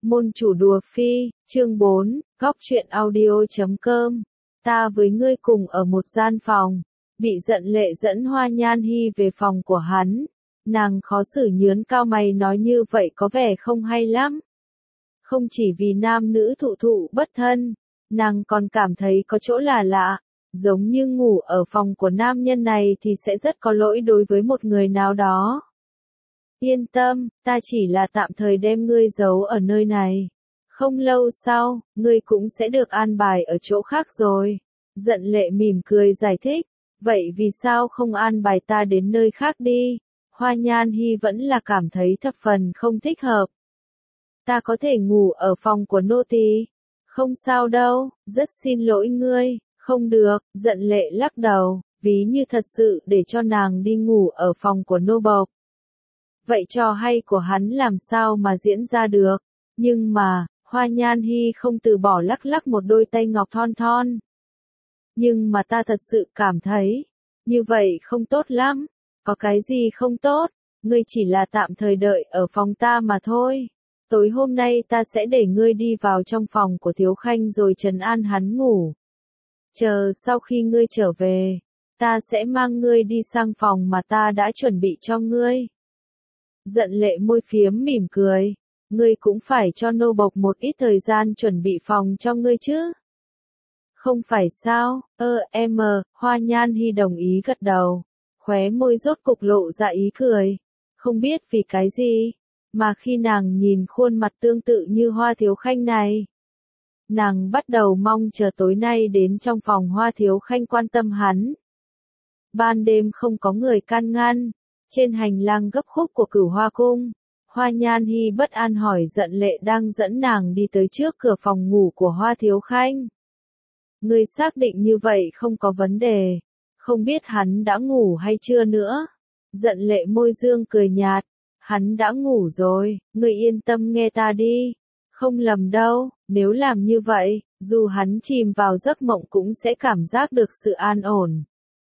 Môn chủ đùa phi, chương 4, góc truyện audio.com. Ta với ngươi cùng ở một gian phòng, bị giận lệ dẫn Hoa Nhan Hi về phòng của hắn. Nàng khó xử nhướn cao mày nói như vậy có vẻ không hay lắm. Không chỉ vì nam nữ thụ thụ bất thân, nàng còn cảm thấy có chỗ là lạ, giống như ngủ ở phòng của nam nhân này thì sẽ rất có lỗi đối với một người nào đó. Yên tâm, ta chỉ là tạm thời đem ngươi giấu ở nơi này. Không lâu sau, ngươi cũng sẽ được an bài ở chỗ khác rồi. Giận lệ mỉm cười giải thích, vậy vì sao không an bài ta đến nơi khác đi? Hoa Nhan Hi vẫn là cảm thấy thập phần không thích hợp. Ta có thể ngủ ở phòng của nô tỳ. Không sao đâu, rất xin lỗi ngươi. Không được, giận lệ lắc đầu, ví như thật sự để cho nàng đi ngủ ở phòng của nô bộc. Vậy trò hay của hắn làm sao mà diễn ra được? Nhưng mà, Hoa Nhan Hi không từ bỏ lắc lắc một đôi tay ngọc thon thon. Nhưng mà ta thật sự cảm thấy, như vậy không tốt lắm. Có cái gì không tốt? Ngươi chỉ là tạm thời đợi ở phòng ta mà thôi. Tối hôm nay ta sẽ để ngươi đi vào trong phòng của Thiếu Khanh rồi trấn an hắn ngủ. Chờ sau khi ngươi trở về, ta sẽ mang ngươi đi sang phòng mà ta đã chuẩn bị cho ngươi. Giận lệ môi phiếm mỉm cười, ngươi cũng phải cho nô bộc một ít thời gian chuẩn bị phòng cho ngươi chứ. Không phải sao, Hoa Nhan Hi đồng ý gật đầu, khóe môi rốt cục lộ ra ý cười. Không biết vì cái gì, mà khi nàng nhìn khuôn mặt tương tự như Hoa Thiếu Khanh này, nàng bắt đầu mong chờ tối nay đến trong phòng Hoa Thiếu Khanh quan tâm hắn. Ban đêm không có người can ngăn. Trên hành lang gấp khúc của Cửu Hoa Cung, Hoa Nhan Hi bất an hỏi giận lệ đang dẫn nàng đi tới trước cửa phòng ngủ của Hoa Thiếu Khanh. Ngươi xác định như vậy không có vấn đề, không biết hắn đã ngủ hay chưa nữa. Giận lệ môi dương cười nhạt, hắn đã ngủ rồi, ngươi yên tâm nghe ta đi. Không lầm đâu, nếu làm như vậy, dù hắn chìm vào giấc mộng cũng sẽ cảm giác được sự an ổn.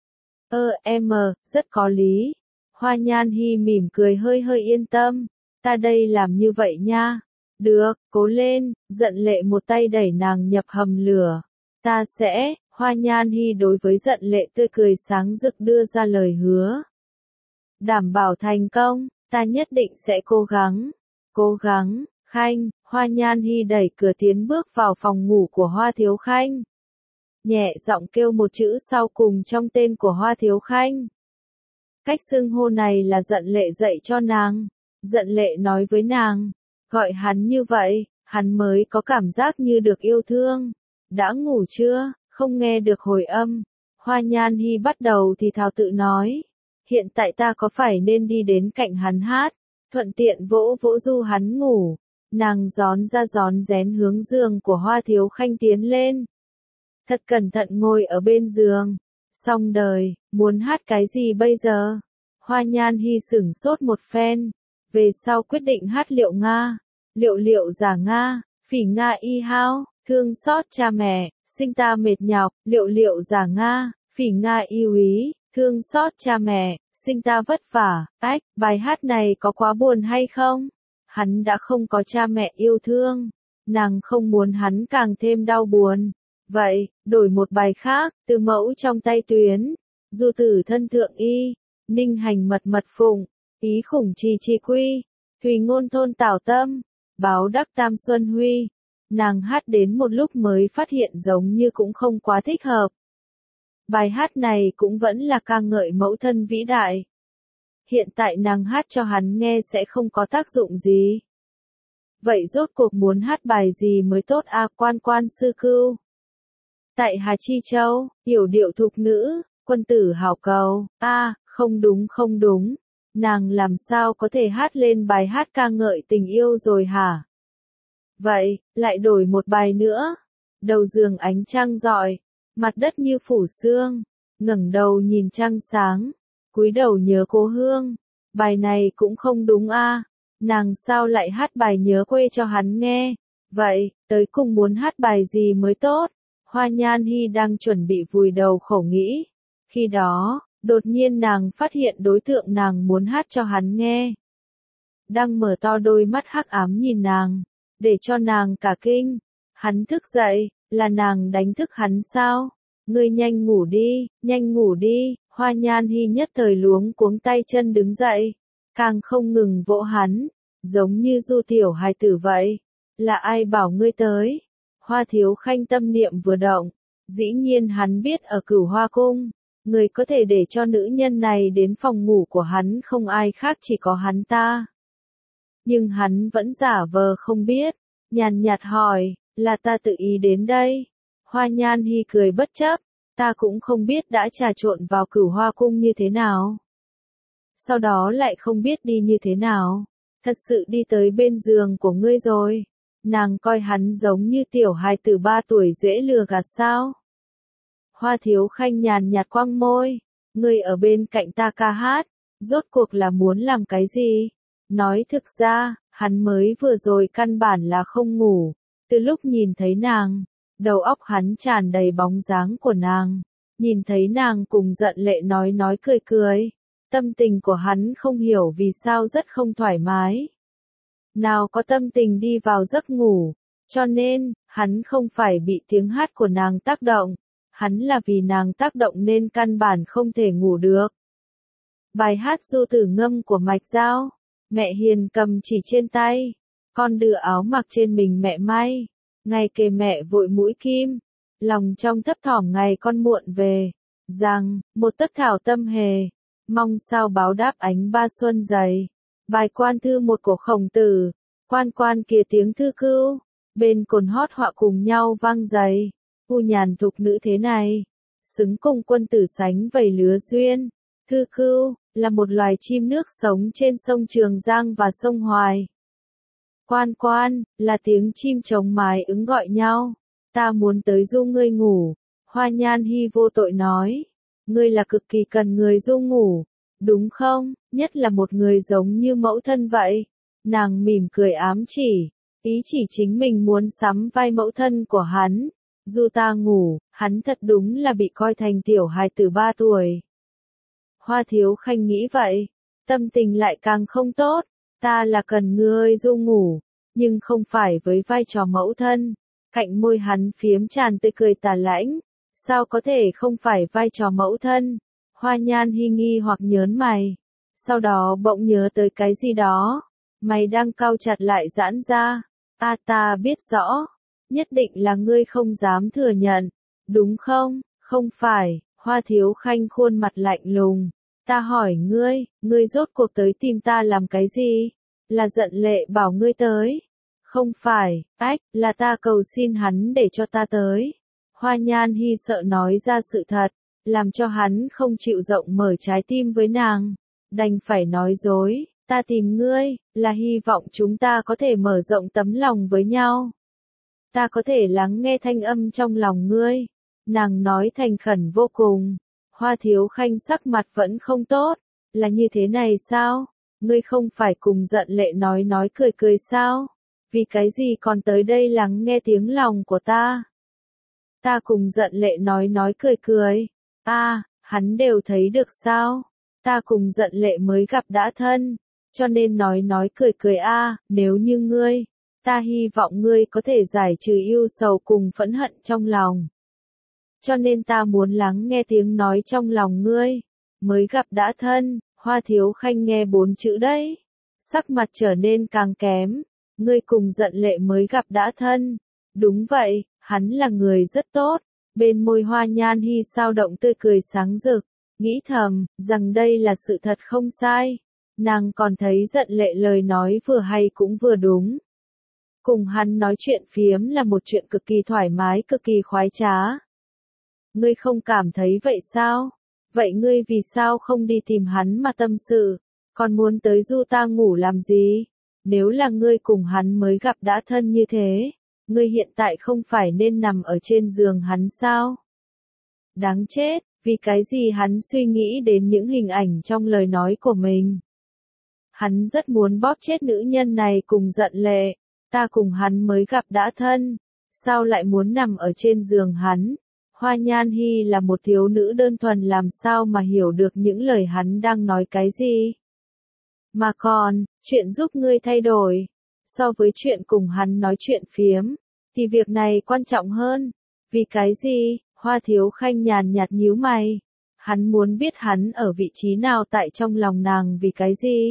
Rất có lý. Hoa Nhan Hi mỉm cười hơi hơi yên tâm, ta đây làm như vậy nha. Được, cố lên, giận lệ một tay đẩy nàng nhập hầm lửa. Ta sẽ, Hoa Nhan Hi đối với giận lệ tươi cười sáng rực đưa ra lời hứa. Đảm bảo thành công, ta nhất định sẽ cố gắng. Cố gắng, Khanh, Hoa Nhan Hi đẩy cửa tiến bước vào phòng ngủ của Hoa Thiếu Khanh. Nhẹ giọng kêu một chữ sau cùng trong tên của Hoa Thiếu Khanh. Cách xưng hô này là giận lệ dạy cho nàng. Giận lệ nói với nàng, gọi hắn như vậy, hắn mới có cảm giác như được yêu thương. Đã ngủ chưa? Không nghe được hồi âm. Hoa Nhan Hi bắt đầu thì thào tự nói. Hiện tại ta có phải nên đi đến cạnh hắn hát, thuận tiện vỗ vỗ du hắn ngủ. Nàng gión ra gión rén hướng giường của Hoa Thiếu Khanh tiến lên. Thật cẩn thận ngồi ở bên giường. Xong đời, muốn hát cái gì bây giờ? Hoa Nhan Hi sửng sốt một phen. Về sau quyết định hát liệu Nga. Liệu giả Nga, phỉ Nga y hao, thương xót cha mẹ, sinh ta mệt nhọc. Liệu giả Nga, phỉ Nga y úy, thương xót cha mẹ, sinh ta vất vả. Bài hát này có quá buồn hay không? Hắn đã không có cha mẹ yêu thương. Nàng không muốn hắn càng thêm đau buồn. Vậy, đổi một bài khác, từ mẫu trong tay tuyến. Du tử thân thượng y, ninh hành mật mật phụng, ý khủng trì trì quy, thùy ngôn thôn tảo tâm, báo đắc tam xuân huy. Nàng hát đến một lúc mới phát hiện giống như cũng không quá thích hợp. Bài hát này cũng vẫn là ca ngợi mẫu thân vĩ đại. Hiện tại nàng hát cho hắn nghe sẽ không có tác dụng gì. Vậy rốt cuộc muốn hát bài gì mới tốt quan quan sư cưu? Tại Hà Chi Châu, yểu điệu thục nữ, quân tử hảo cầu. Không đúng. Nàng làm sao có thể hát lên bài hát ca ngợi tình yêu rồi hả? Vậy, lại đổi một bài nữa. Đầu giường ánh trăng rọi, mặt đất như phủ sương, ngẩng đầu nhìn trăng sáng, cúi đầu nhớ cố hương. Bài này cũng không đúng nàng sao lại hát bài nhớ quê cho hắn nghe? Vậy, tới cùng muốn hát bài gì mới tốt? Hoa Nhan Hi đang chuẩn bị vùi đầu khổ nghĩ. Khi đó, đột nhiên nàng phát hiện đối tượng nàng muốn hát cho hắn nghe. Đang mở to đôi mắt hắc ám nhìn nàng. để cho nàng cả kinh. Hắn thức dậy, là nàng đánh thức hắn sao? Ngươi nhanh ngủ đi, Hoa Nhan Hi nhất thời luống cuống tay chân đứng dậy, càng không ngừng vỗ hắn, giống như du tiểu hài tử vậy. Là ai bảo ngươi tới? Hoa Thiếu Khanh tâm niệm vừa động, dĩ nhiên hắn biết ở Cửu Hoa Cung, người có thể để cho nữ nhân này đến phòng ngủ của hắn không ai khác chỉ có hắn ta. Nhưng hắn vẫn giả vờ không biết, nhàn nhạt hỏi, là ta tự ý đến đây. Hoa Nhan Hi cười bất chấp, ta cũng không biết đã trà trộn vào Cửu Hoa Cung như thế nào. Sau đó lại không biết đi như thế nào, thật sự đi tới bên giường của ngươi rồi. Nàng coi hắn giống như tiểu hài tử 3 tuổi dễ lừa gạt sao? Hoa Thiếu Khanh nhàn nhạt quăng môi, ngươi ở bên cạnh ta ca hát, rốt cuộc là muốn làm cái gì? Nói thực ra, hắn mới vừa rồi căn bản là không ngủ, từ lúc nhìn thấy nàng, đầu óc hắn tràn đầy bóng dáng của nàng, nhìn thấy nàng cùng Giận Lệ nói cười cười, tâm tình của hắn không hiểu vì sao rất không thoải mái. Nào có tâm tình đi vào giấc ngủ, cho nên, hắn không phải bị tiếng hát của nàng tác động, hắn là vì nàng tác động nên căn bản không thể ngủ được. Bài hát Du Tử Ngâm của Mạch Giao, mẹ hiền cầm chỉ trên tay, con đưa áo mặc trên mình mẹ may, ngày kề mẹ vội mũi kim, lòng trong thấp thỏm ngày con muộn về, rằng, một tất thảo tâm hề, mong sao báo đáp ánh ba xuân dày. Bài quan thư một của Khổng Tử, quan quan kia tiếng thư cữu, bên cồn hót họa cùng nhau vang dày, u nhàn thục nữ thế này, xứng cùng quân tử sánh vầy lứa duyên. Thư cữu là một loài chim nước sống trên sông Trường Giang và sông Hoài. Quan quan là tiếng chim trống mái ứng gọi nhau, ta muốn tới du ngươi ngủ. Hoa Nhan Hi vô tội nói, ngươi là cực kỳ cần người du ngủ, đúng không? Nhất là một người giống như mẫu thân vậy. Nàng mỉm cười ám chỉ, ý chỉ chính mình muốn sắm vai mẫu thân của hắn. Du ta ngủ, hắn thật đúng là bị coi thành tiểu hài tử 3 tuổi. Hoa Thiếu Khanh nghĩ vậy, tâm tình lại càng không tốt, ta là cần ngươi du ngủ, nhưng không phải với vai trò mẫu thân. Cạnh môi hắn phiếm tràn tươi cười tà lãnh, sao có thể không phải vai trò mẫu thân? Hoa Nhan Hi nghi hoặc nhớn mày, sau đó bỗng nhớ tới cái gì đó, mày đang cau chặt lại giãn ra. Ta biết rõ, nhất định là ngươi không dám thừa nhận, đúng không? Không phải, Hoa Thiếu Khanh khuôn mặt lạnh lùng, ta hỏi ngươi rốt cuộc tới tìm ta làm cái gì? Là Giận Lệ bảo ngươi tới? Không phải, là ta cầu xin hắn để cho ta tới. Hoa Nhan Hi sợ nói ra sự thật, làm cho hắn không chịu rộng mở trái tim với nàng, đành phải nói dối, ta tìm ngươi, là hy vọng chúng ta có thể mở rộng tấm lòng với nhau. Ta có thể lắng nghe thanh âm trong lòng ngươi. Nàng nói thành khẩn vô cùng. Hoa Thiếu Khanh sắc mặt vẫn không tốt, là như thế này sao? Ngươi không phải cùng Giận Lệ nói cười cười sao? Vì cái gì còn tới đây lắng nghe tiếng lòng của ta? Ta cùng Giận Lệ nói cười cười. Hắn đều thấy được sao? Ta cùng Giận Lệ mới gặp đã thân, cho nên nói cười cười nếu như ngươi, ta hy vọng ngươi có thể giải trừ ưu sầu cùng phẫn hận trong lòng. Cho nên ta muốn lắng nghe tiếng nói trong lòng ngươi, mới gặp đã thân. Hoa Thiếu Khanh nghe 4 chữ đấy, sắc mặt trở nên càng kém. Ngươi cùng Giận Lệ mới gặp đã thân. Đúng vậy, hắn là người rất tốt. Bên môi Hoa Nhan Hi sao động tươi cười sáng rực, nghĩ thầm, rằng đây là sự thật không sai. Nàng còn thấy Giận Lệ lời nói vừa hay cũng vừa đúng. Cùng hắn nói chuyện phiếm là một chuyện cực kỳ thoải mái, cực kỳ khoái trá. Ngươi không cảm thấy vậy sao? Vậy ngươi vì sao không đi tìm hắn mà tâm sự, còn muốn tới du ta ngủ làm gì? Nếu là ngươi cùng hắn mới gặp đã thân như thế, ngươi hiện tại không phải nên nằm ở trên giường hắn sao? Đáng chết, vì cái gì hắn suy nghĩ đến những hình ảnh trong lời nói của mình? Hắn rất muốn bóp chết nữ nhân này cùng Giận Lệ, ta cùng hắn mới gặp đã thân, sao lại muốn nằm ở trên giường hắn? Hoa Nhan Hi là một thiếu nữ đơn thuần làm sao mà hiểu được những lời hắn đang nói cái gì? Mà còn, chuyện giúp ngươi thay đổi, So với chuyện cùng hắn nói chuyện phiếm, thì việc này quan trọng hơn. Vì cái gì? Hoa Thiếu Khanh nhàn nhạt nhíu mày. Hắn muốn biết hắn ở vị trí nào tại trong lòng nàng vì cái gì?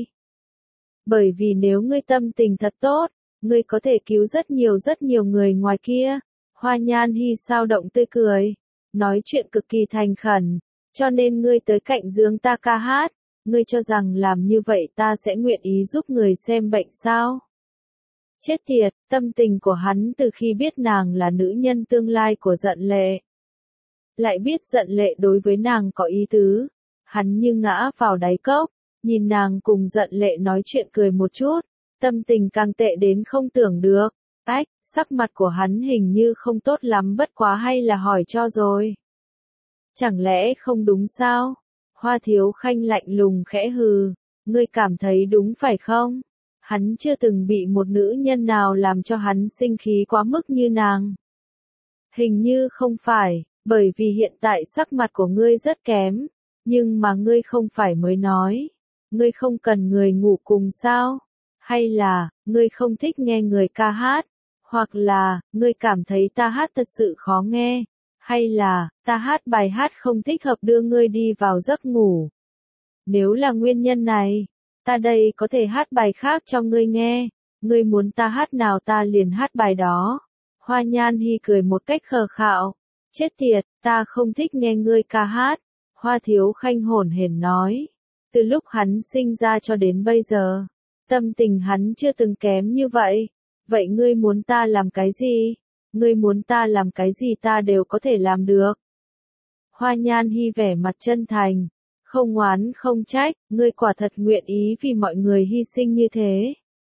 Bởi vì nếu ngươi tâm tình thật tốt, ngươi có thể cứu rất nhiều người ngoài kia. Hoa Nhan Hi sao động tươi cười, nói chuyện cực kỳ thành khẩn, cho nên ngươi tới cạnh giường ta ca hát, ngươi cho rằng làm như vậy ta sẽ nguyện ý giúp người xem bệnh sao? Chết tiệt, tâm tình của hắn từ khi biết nàng là nữ nhân tương lai của Dận Lệ. Lại biết Dận Lệ đối với nàng có ý tứ, hắn như ngã vào đáy cốc, nhìn nàng cùng Dận Lệ nói chuyện cười một chút, tâm tình càng tệ đến không tưởng được. Ách, sắc mặt của hắn hình như không tốt lắm, bất quá hay là hỏi cho rồi. Chẳng lẽ không đúng sao? Hoa Thiếu Khanh lạnh lùng khẽ hừ, ngươi cảm thấy đúng phải không? Hắn chưa từng bị một nữ nhân nào làm cho hắn sinh khí quá mức như nàng. Hình như không phải, bởi vì hiện tại sắc mặt của ngươi rất kém, nhưng mà ngươi không phải mới nói. Ngươi không cần người ngủ cùng sao? Hay là, ngươi không thích nghe người ca hát? Hoặc là, ngươi cảm thấy ta hát thật sự khó nghe? Hay là, ta hát bài hát không thích hợp đưa ngươi đi vào giấc ngủ? Nếu là nguyên nhân này, ta đây có thể hát bài khác cho ngươi nghe. Ngươi muốn ta hát nào ta liền hát bài đó. Hoa Nhan Hi cười một cách khờ khạo. Chết tiệt, ta không thích nghe ngươi ca hát. Hoa Thiếu Khanh hổn hển nói. Từ lúc hắn sinh ra cho đến bây giờ, tâm tình hắn chưa từng kém như vậy. Vậy ngươi muốn ta làm cái gì? Ngươi muốn ta làm cái gì ta đều có thể làm được. Hoa Nhan Hi vẻ mặt chân thành, không oán không trách, ngươi quả thật nguyện ý vì mọi người hy sinh như thế.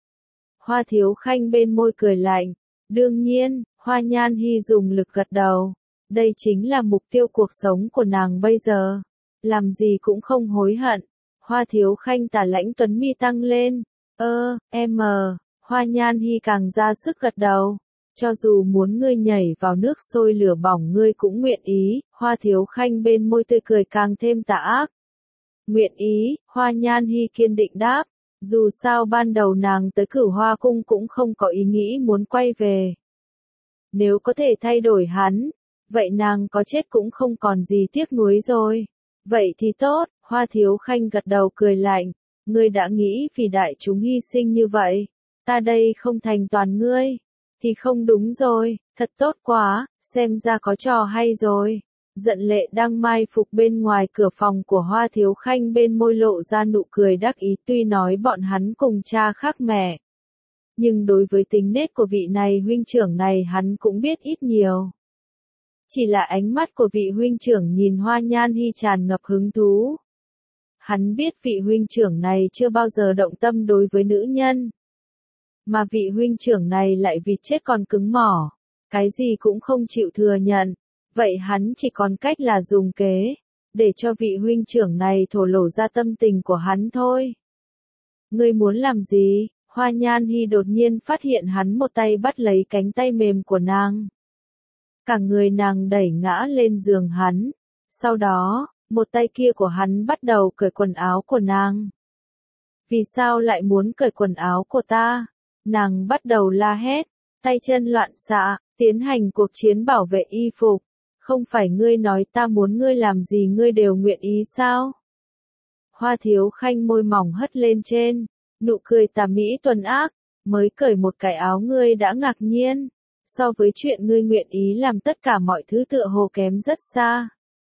Hoa Thiếu Khanh bên môi cười lạnh, đương nhiên, Hoa Nhan Hi dùng lực gật đầu. Đây chính là mục tiêu cuộc sống của nàng bây giờ. Làm gì cũng không hối hận. Hoa Thiếu Khanh tà lãnh tuấn mi tăng lên. Hoa Nhan Hi càng ra sức gật đầu. Cho dù muốn ngươi nhảy vào nước sôi lửa bỏng ngươi cũng nguyện ý. Hoa Thiếu Khanh bên môi tươi cười càng thêm tà ác. Nguyện ý, Hoa Nhan Hi kiên định đáp. Dù sao ban đầu nàng tới Cửu Hoa Cung cũng không có ý nghĩ muốn quay về. Nếu có thể thay đổi hắn, vậy nàng có chết cũng không còn gì tiếc nuối rồi. Vậy thì tốt, Hoa Thiếu Khanh gật đầu cười lạnh. Ngươi đã nghĩ vì đại chúng hy sinh như vậy, ta đây không thành toàn ngươi, thì không đúng rồi, thật tốt quá, xem ra có trò hay rồi. Dận Lệ đang mai phục bên ngoài cửa phòng của Hoa Thiếu Khanh bên môi lộ ra nụ cười đắc ý, tuy nói bọn hắn cùng cha khác mẹ. Nhưng đối với tính nết của vị này huynh trưởng này hắn cũng biết ít nhiều. Chỉ là ánh mắt của vị huynh trưởng nhìn Hoa Nhan Hi tràn ngập hứng thú. Hắn biết vị huynh trưởng này chưa bao giờ động tâm đối với nữ nhân. Mà vị huynh trưởng này lại vịt chết còn cứng mỏ. Cái gì cũng không chịu thừa nhận. Vậy hắn chỉ còn cách là dùng kế. Để cho vị huynh trưởng này thổ lộ ra tâm tình của hắn thôi. Ngươi muốn làm gì? Hoa Nhan Hi đột nhiên phát hiện hắn một tay bắt lấy cánh tay mềm của nàng. Cả người nàng đẩy ngã lên giường hắn. Sau đó, một tay kia của hắn bắt đầu cởi quần áo của nàng. Vì sao lại muốn cởi quần áo của ta? Nàng bắt đầu la hét, tay chân loạn xạ, tiến hành cuộc chiến bảo vệ y phục. Không phải ngươi nói ta muốn ngươi làm gì ngươi đều nguyện ý sao? Hoa Thiếu Khanh môi mỏng hất lên trên, nụ cười tà mỹ tuần ác, mới cởi một cái áo ngươi đã ngạc nhiên. So với chuyện ngươi nguyện ý làm tất cả mọi thứ tựa hồ kém rất xa.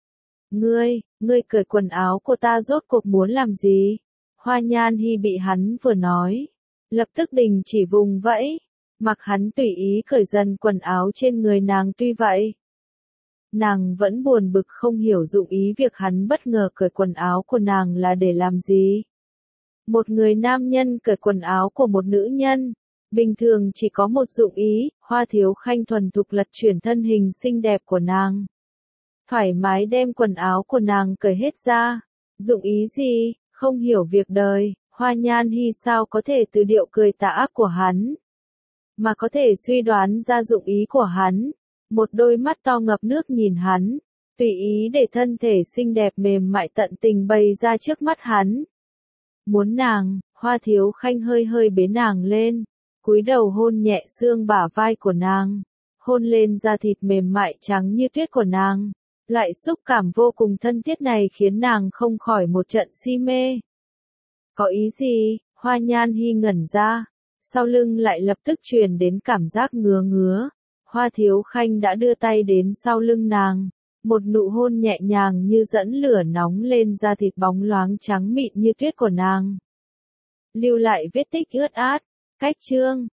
Ngươi cởi quần áo của ta rốt cuộc muốn làm gì? Hoa Nhan Hi bị hắn vừa nói, lập tức đình chỉ vùng vẫy, mặc hắn tùy ý cởi dần quần áo trên người nàng. Tuy vậy, nàng vẫn buồn bực không hiểu dụng ý việc hắn bất ngờ cởi quần áo của nàng là để làm gì. Một người nam nhân cởi quần áo của một nữ nhân, bình thường chỉ có một dụng ý. Hoa Thiếu Khanh thuần thục lật chuyển thân hình xinh đẹp của nàng. Thoải mái đem quần áo của nàng cởi hết ra. Dụng ý gì? Không hiểu việc đời, Hoa Nhan Hi sao có thể từ điệu cười tà ác của hắn, mà có thể suy đoán ra dụng ý của hắn. Một đôi mắt to ngập nước nhìn hắn, tùy ý để thân thể xinh đẹp mềm mại tận tình bày ra trước mắt hắn. Muốn nàng, Hoa Thiếu Khanh hơi hơi bế nàng lên, cúi đầu hôn nhẹ xương bả vai của nàng, hôn lên da thịt mềm mại trắng như tuyết của nàng. Loại xúc cảm vô cùng thân thiết này khiến nàng không khỏi một trận si mê. Có ý gì? Hoa Nhan Hi ngẩn ra, sau lưng lại lập tức truyền đến cảm giác ngứa ngứa. Hoa Thiếu Khanh đã đưa tay đến sau lưng nàng, một nụ hôn nhẹ nhàng như dẫn lửa nóng lên da thịt bóng loáng trắng mịn như tuyết của nàng. Lưu lại vết tích ướt át, cách chương.